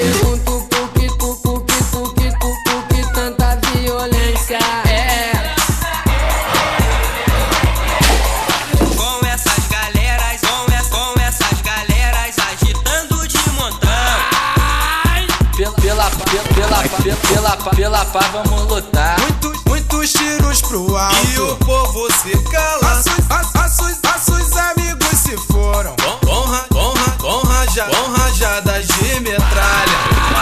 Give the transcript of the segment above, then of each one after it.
pergunto por que tanta violência. Com essas galeras agitando de montão. Pela pá vamos lutar. Muitos tiros pro alto E o povo se cala. Nossos amigos se foram Com rajadas de metralha.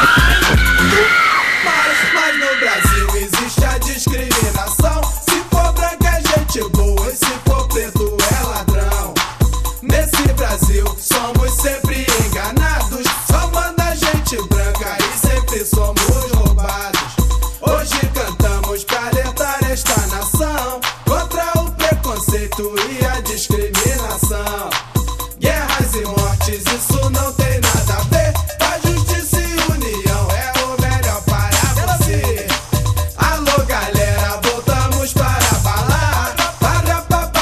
Mas no Brasil existe a discriminação. Se for branco é gente boa e se for preto é ladrão. Nesse Brasil somos sempre enganados. Só manda gente branca e sempre somos roubados. Hoje cantamos pra alertar esta nação contra o preconceito e a discriminação. Guerras e mortes, isso não tem nada a ver. A justiça e união é o melhor para você. Alô galera, voltamos para balar. Para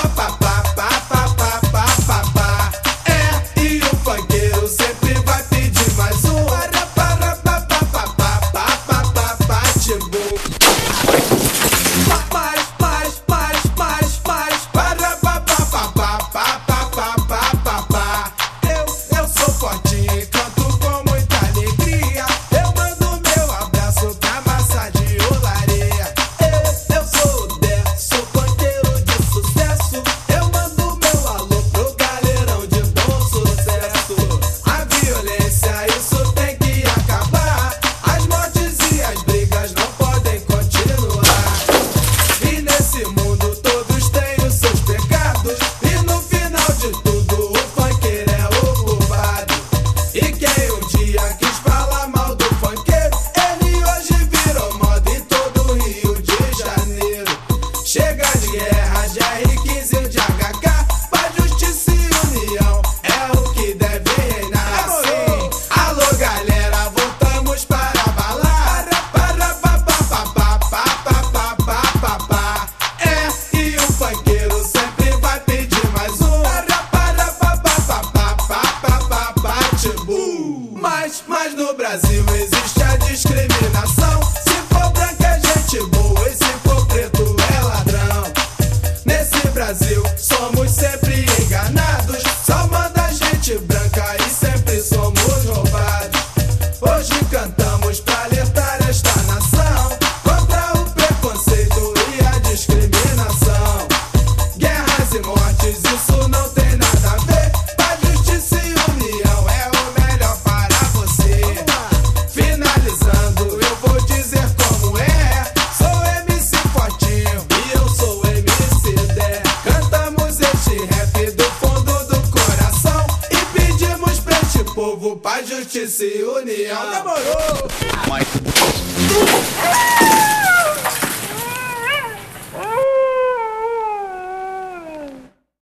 pá. E o funkeiro sempre vai pedir mais um. Para tipo. Eu sou fortinho e canto com muita alegria. Eu mando meu abraço pra massa de olaria. Eu sou o Dé, sou funkeiro de sucesso. Eu mando meu alô pro galerão de bom sucesso. A violência, isso tem que acabar. As mortes e as brigas não podem continuar. E nesse mundo todos têm os seus pecados. E no final de tudo o funkeiro é o culpado. E quem um dia quis falar mal do funkeiro, ele hoje virou moda em todo o Rio de Janeiro. Chega de guerra, de R15 de HK. Paz, justiça e união é o que deve reinar. Sim. Alô galera, voltamos para balar. Para pá. E o funkeiro sempre vai pedir mais um. Tipo. Mas no Brasil existe a discriminação. Se for branco é gente boa e se for preto é ladrão. Nesse Brasil somos sempre enganados. Só manda gente branca e sempre somos roubados. Hoje cantamos pra alertar esta nação contra o preconceito e a discriminação. Guerras e mortes, isso não tem nada a ver. Paz, justiça e união é o melhor para você. Finalizando, eu vou dizer como é. Sou MC Fortinho e eu sou MC Dé. Cantamos este rap do fundo do coração e pedimos pra este povo paz, justiça e união. Demorou!